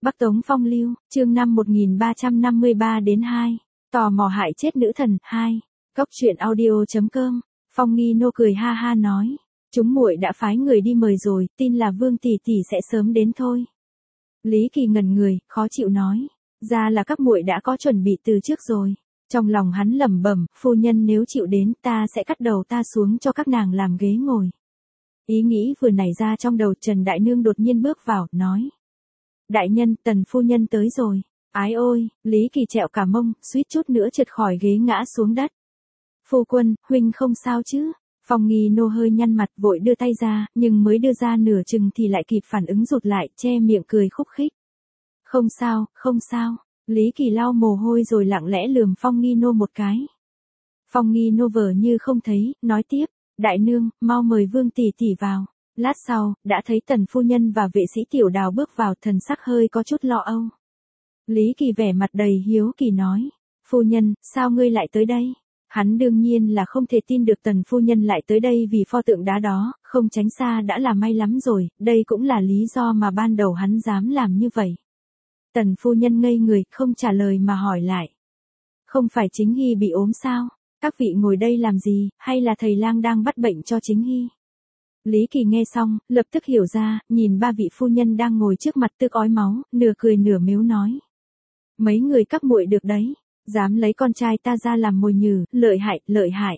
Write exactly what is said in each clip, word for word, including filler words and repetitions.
Bắc Tống Phong Lưu, chương năm một nghìn ba trăm năm mươi ba đến hai. Tò mò hại chết nữ thần, hai. Cốc truyện audio chấm com. Phong Nghi Nô cười ha ha nói. Chúng muội đã phái người đi mời rồi, tin là Vương tỷ tỷ sẽ sớm đến thôi. Lý Kỳ ngẩn người, khó chịu nói. Ra là các muội đã có chuẩn bị từ trước rồi. Trong lòng hắn lẩm bẩm, phu nhân nếu chịu đến ta sẽ cắt đầu ta xuống cho các nàng làm ghế ngồi. Ý nghĩ vừa nảy ra trong đầu Trần Đại Nương đột nhiên bước vào, nói. Đại nhân, Tần phu nhân tới rồi. Ái ôi, Lý Kỳ trẹo cả mông, suýt chút nữa trượt khỏi ghế ngã xuống đất. Phu quân, huynh không sao chứ? Phong Nghi Nô hơi nhăn mặt vội đưa tay ra, nhưng mới đưa ra nửa chừng thì lại kịp phản ứng rụt lại, che miệng cười khúc khích. Không sao, không sao. Lý Kỳ lau mồ hôi rồi lặng lẽ lườm Phong Nghi Nô một cái. Phong Nghi Nô vờ như không thấy, nói tiếp, Đại Nương, mau mời Vương tỷ tỷ vào. Lát sau, đã thấy Tần phu nhân và vệ sĩ Tiểu Đào bước vào, thần sắc hơi có chút lo âu. Lý Kỳ vẻ mặt đầy hiếu kỳ nói, phu nhân, sao ngươi lại tới đây? Hắn đương nhiên là không thể tin được Tần phu nhân lại tới đây vì pho tượng đá đó, không tránh xa đã là may lắm rồi, đây cũng là lý do mà ban đầu hắn dám làm như vậy. Tần phu nhân ngây người, không trả lời mà hỏi lại. Không phải Chính Hy bị ốm sao? Các vị ngồi đây làm gì, hay là thầy lang đang bắt bệnh cho Chính Hy? Lý Kỳ nghe xong, lập tức hiểu ra, nhìn ba vị phu nhân đang ngồi trước mặt tức ói máu, nửa cười nửa mếu nói. Mấy người các muội được đấy, dám lấy con trai ta ra làm mồi nhử, lợi hại, lợi hại.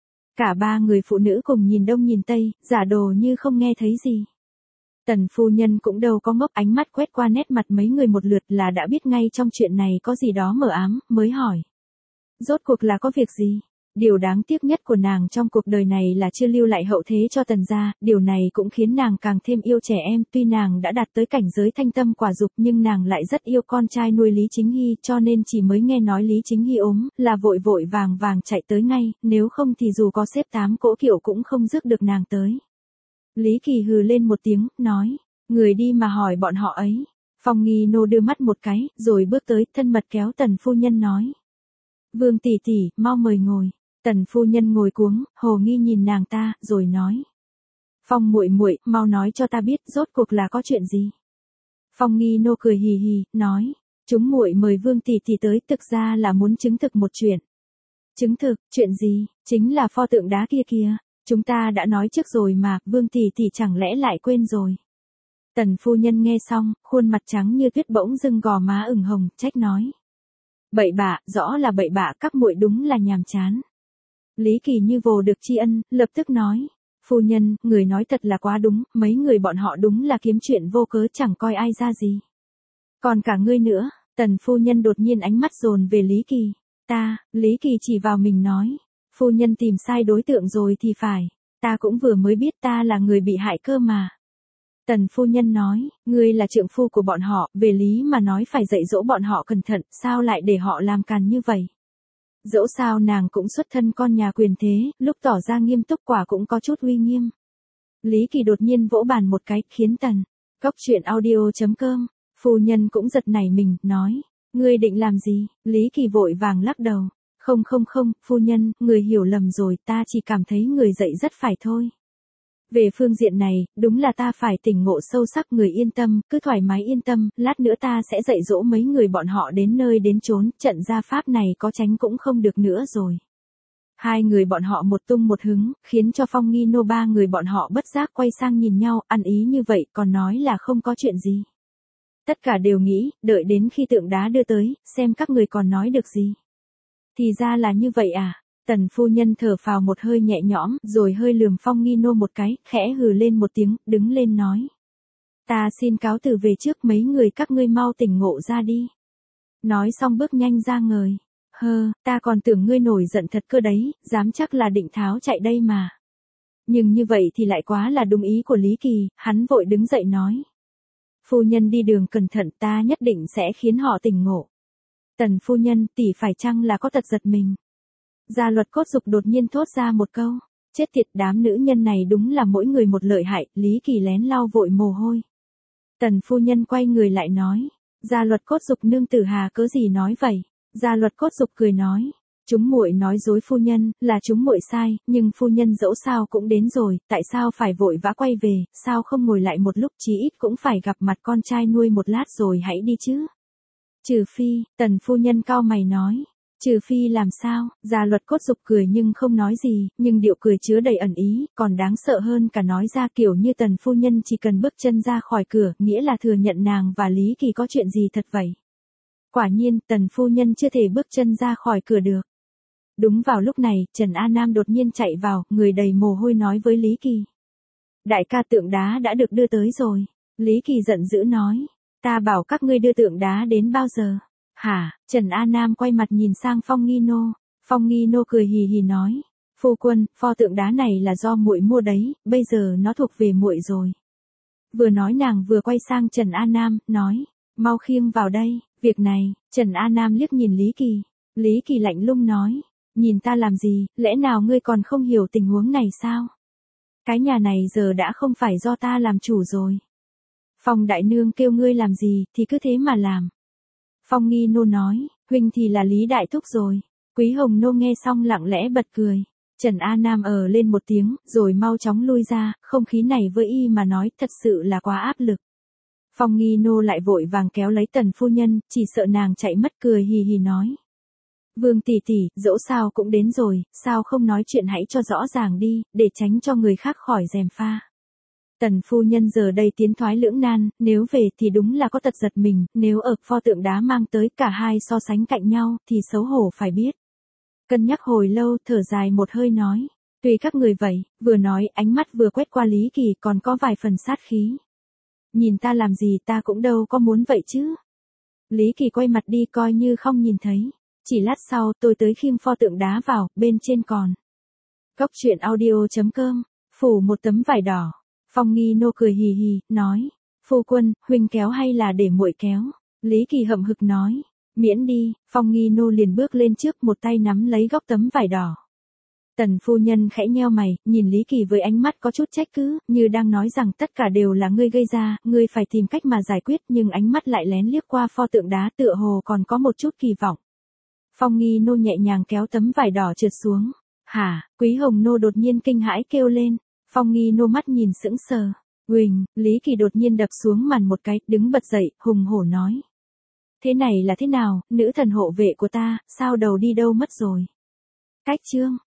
Cả ba người phụ nữ cùng nhìn đông nhìn tây, giả đồ như không nghe thấy gì. Tần phu nhân cũng đâu có ngốc, ánh mắt quét qua nét mặt mấy người một lượt là đã biết ngay trong chuyện này có gì đó mờ ám, mới hỏi. Rốt cuộc là có việc gì? Điều đáng tiếc nhất của nàng trong cuộc đời này là chưa lưu lại hậu thế cho Tần gia, điều này cũng khiến nàng càng thêm yêu trẻ em, tuy nàng đã đạt tới cảnh giới thanh tâm quả dục nhưng nàng lại rất yêu con trai nuôi Lý Chính Hy, cho nên chỉ mới nghe nói Lý Chính Hy ốm, là vội vội vàng vàng chạy tới ngay, nếu không thì dù có xếp tám cỗ kiệu cũng không rước được nàng tới. Lý Kỳ hừ lên một tiếng, nói, người đi mà hỏi bọn họ ấy. Phong Nghi Nô đưa mắt một cái, rồi bước tới, thân mật kéo Tần phu nhân nói. Vương tỷ tỷ, mau mời ngồi. Tần phu nhân ngồi cuống, hồ nghi nhìn nàng ta, rồi nói. Phong muội muội, mau nói cho ta biết, rốt cuộc là có chuyện gì? Phong Nghi Nô cười hì hì, nói. Chúng muội mời Vương tỷ tỷ tới, thực ra là muốn chứng thực một chuyện. Chứng thực, chuyện gì? Chính là pho tượng đá kia kìa. Chúng ta đã nói trước rồi mà, Vương tỷ tỷ chẳng lẽ lại quên rồi? Tần phu nhân nghe xong, khuôn mặt trắng như tuyết bỗng dưng gò má ửng hồng, trách nói. Bậy bạ, rõ là bậy bạ, các muội đúng là nhàm chán. Lý Kỳ như vồ được tri ân, lập tức nói. Phu nhân, người nói thật là quá đúng, mấy người bọn họ đúng là kiếm chuyện vô cớ chẳng coi ai ra gì. Còn cả ngươi nữa, Tần phu nhân đột nhiên ánh mắt dồn về Lý Kỳ. Ta, Lý Kỳ chỉ vào mình nói. Phu nhân tìm sai đối tượng rồi thì phải, ta cũng vừa mới biết ta là người bị hại cơ mà. Tần phu nhân nói, ngươi là trượng phu của bọn họ, về lý mà nói phải dạy dỗ bọn họ cẩn thận, sao lại để họ làm càn như vậy? Dẫu sao nàng cũng xuất thân con nhà quyền thế, lúc tỏ ra nghiêm túc quả cũng có chút uy nghiêm. Lý Kỳ đột nhiên vỗ bàn một cái, khiến Tần. Cốc truyện audio chấm com, phu nhân cũng giật nảy mình, nói, ngươi định làm gì? Lý Kỳ vội vàng lắc đầu. Không không không, phu nhân, người hiểu lầm rồi, ta chỉ cảm thấy người dạy rất phải thôi. Về phương diện này, đúng là ta phải tỉnh ngộ sâu sắc, người yên tâm, cứ thoải mái yên tâm, lát nữa ta sẽ dạy dỗ mấy người bọn họ đến nơi đến chốn, trận gia pháp này có tránh cũng không được nữa rồi. Hai người bọn họ một tung một hứng, khiến cho Phong Nghi Nô ba người bọn họ bất giác quay sang nhìn nhau, ăn ý như vậy, còn nói là không có chuyện gì. Tất cả đều nghĩ, đợi đến khi tượng đá đưa tới, xem các người còn nói được gì. Thì ra là như vậy à? Tần phu nhân thở phào một hơi nhẹ nhõm, rồi hơi lườm Phong Nghi Nô một cái, khẽ hừ lên một tiếng, đứng lên nói. Ta xin cáo từ về trước, mấy người các ngươi mau tỉnh ngộ ra đi. Nói xong bước nhanh ra ngời. Hơ, ta còn tưởng ngươi nổi giận thật cơ đấy, dám chắc là định tháo chạy đây mà. Nhưng như vậy thì lại quá là đúng ý của Lý Kỳ, hắn vội đứng dậy nói. Phu nhân đi đường cẩn thận, ta nhất định sẽ khiến họ tỉnh ngộ. Tần phu nhân, tỷ phải chăng là có tật giật mình? Gia Luật Cốt Dục đột nhiên thốt ra một câu. Chết tiệt, đám nữ nhân này đúng là mỗi người một lợi hại, Lý Kỳ lén lau vội mồ hôi. Tần phu nhân quay người lại nói. Gia Luật Cốt Dục nương tử hà cớ gì nói vậy? Gia Luật Cốt Dục cười nói. Chúng muội nói dối phu nhân, là chúng muội sai, nhưng phu nhân dẫu sao cũng đến rồi, tại sao phải vội vã quay về, sao không ngồi lại một lúc, chí ít cũng phải gặp mặt con trai nuôi một lát rồi hãy đi chứ. Trừ phi, Tần phu nhân cau mày nói. Trừ phi làm sao, Gia Luật cốt dục cười nhưng không nói gì, nhưng điệu cười chứa đầy ẩn ý, còn đáng sợ hơn cả nói ra kiểu như Tần phu nhân chỉ cần bước chân ra khỏi cửa, nghĩa là thừa nhận nàng và Lý Kỳ có chuyện gì thật vậy. Quả nhiên, Tần phu nhân chưa thể bước chân ra khỏi cửa được. Đúng vào lúc này, Trần A Nam đột nhiên chạy vào, người đầy mồ hôi nói với Lý Kỳ. Đại ca tượng đá đã được đưa tới rồi. Lý Kỳ giận dữ nói. Ta bảo các ngươi đưa tượng đá đến bao giờ? Hả? Trần A Nam quay mặt nhìn sang Phong Nghi Nô. Phong Nghi Nô cười hì hì nói. Phu quân, pho tượng đá này là do muội mua đấy, bây giờ nó thuộc về muội rồi. Vừa nói nàng vừa quay sang Trần A Nam, nói. Mau khiêng vào đây, việc này. Trần A Nam liếc nhìn Lý Kỳ. Lý Kỳ lạnh lùng nói. Nhìn ta làm gì, lẽ nào ngươi còn không hiểu tình huống này sao? Cái nhà này giờ đã không phải do ta làm chủ rồi. Phong đại nương kêu ngươi làm gì, thì cứ thế mà làm. Phong Nghi Nô nói, huynh thì là Lý đại thúc rồi. Quý Hồng Nô nghe xong lặng lẽ bật cười. Trần A Nam ờ lên một tiếng, rồi mau chóng lui ra, không khí này với y mà nói thật sự là quá áp lực. Phong Nghi Nô lại vội vàng kéo lấy Tần phu nhân, chỉ sợ nàng chạy mất, cười hì hì nói. Vương tỷ tỷ, dẫu sao cũng đến rồi, sao không nói chuyện hãy cho rõ ràng đi, để tránh cho người khác khỏi gièm pha. Tần phu nhân giờ đây tiến thoái lưỡng nan, nếu về thì đúng là có tật giật mình, nếu ở pho tượng đá mang tới cả hai so sánh cạnh nhau, thì xấu hổ phải biết. Cân nhắc hồi lâu, thở dài một hơi nói, tùy các người vậy, vừa nói ánh mắt vừa quét qua Lý Kỳ còn có vài phần sát khí. Nhìn ta làm gì ta cũng đâu có muốn vậy chứ. Lý Kỳ quay mặt đi coi như không nhìn thấy. Chỉ lát sau tôi tới khiêng pho tượng đá vào, bên trên còn. Góc truyện audio chấm com, phủ một tấm vải đỏ. Phong Nghi Nô cười hì hì, nói. Phu quân, huynh kéo hay là để muội kéo? Lý Kỳ hậm hực nói. Miễn đi, Phong Nghi Nô liền bước lên trước, một tay nắm lấy góc tấm vải đỏ. Tần phu nhân khẽ nheo mày, nhìn Lý Kỳ với ánh mắt có chút trách cứ, như đang nói rằng tất cả đều là ngươi gây ra, ngươi phải tìm cách mà giải quyết, nhưng ánh mắt lại lén liếc qua pho tượng đá tựa hồ còn có một chút kỳ vọng. Phong Nghi Nô nhẹ nhàng kéo tấm vải đỏ trượt xuống. Hả? Quý Hồng Nô đột nhiên kinh hãi kêu lên. Phong Nghi Nô mắt nhìn sững sờ. Huỳnh, Lý Kỳ đột nhiên đập xuống màn một cái, đứng bật dậy, hùng hổ nói. Thế này là thế nào, nữ thần hộ vệ của ta, sao đầu đi đâu mất rồi? Cách chương.